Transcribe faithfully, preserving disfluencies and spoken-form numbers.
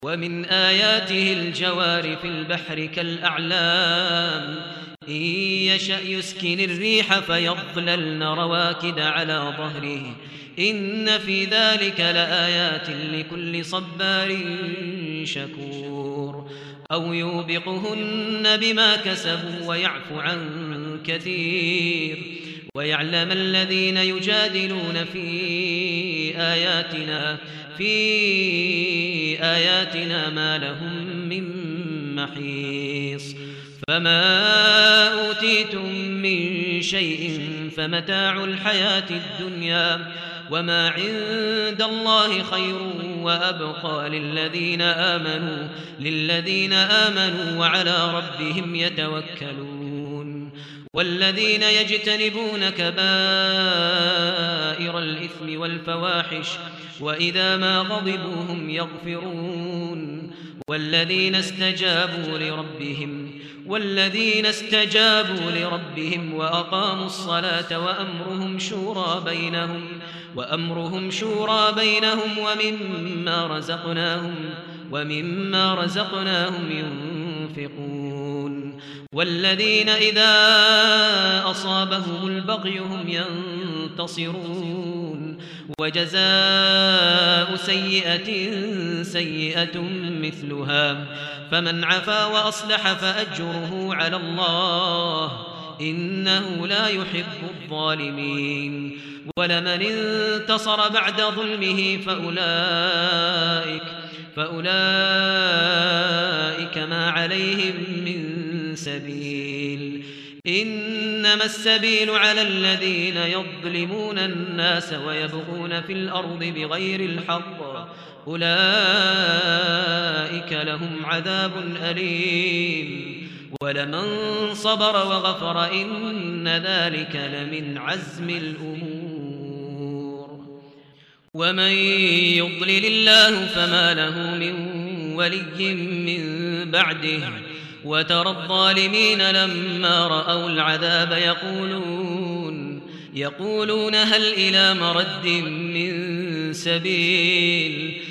ومن آياته الجوار في البحر كالأعلام إن يشأ يسكن الريح فيظللن رواكد على ظهره إن في ذلك لآيات لكل صبار شكور أو يوبقهن بما كسبوا ويعفو عن كثير ويعلم الذين يجادلون في آياتنا في آياتنا ما لهم من محيص فما أوتيتم من شيء فمتاع الحياة الدنيا وما عند الله خير وأبقى للذين آمنوا للذين آمنوا وعلى ربهم يتوكلون والذين يجتنبون كبائر الإثم والفواحش وإذا ما غضبوا هم يغفرون والذين استجابوا لربهم والذين استجابوا لربهم وأقاموا الصلاة وأمرهم شورى بينهم وأمرهم شورى بينهم ومما رزقناهم ومما رزقناهم ينفقون والذين إذا أصابهم البغي هم ينتصرون وجزاء سيئة سيئة مثلها فمن عفا وأصلح فأجره على الله إنه لا يحب الظالمين ولمن انتصر بعد ظلمه فأولئك فأولئك ما عليهم من سبيل إنما السبيل على الذين يظلمون الناس ويبغون في الأرض بغير الحق أولئك لهم عذاب أليم ولمن صبر وغفر إن ذلك لمن عزم الأمور ومن يضلل الله فما له من ولي من بعده وترى الظالمين لما رأوا العذاب يقولون يقولون هل إلى مرد من سبيل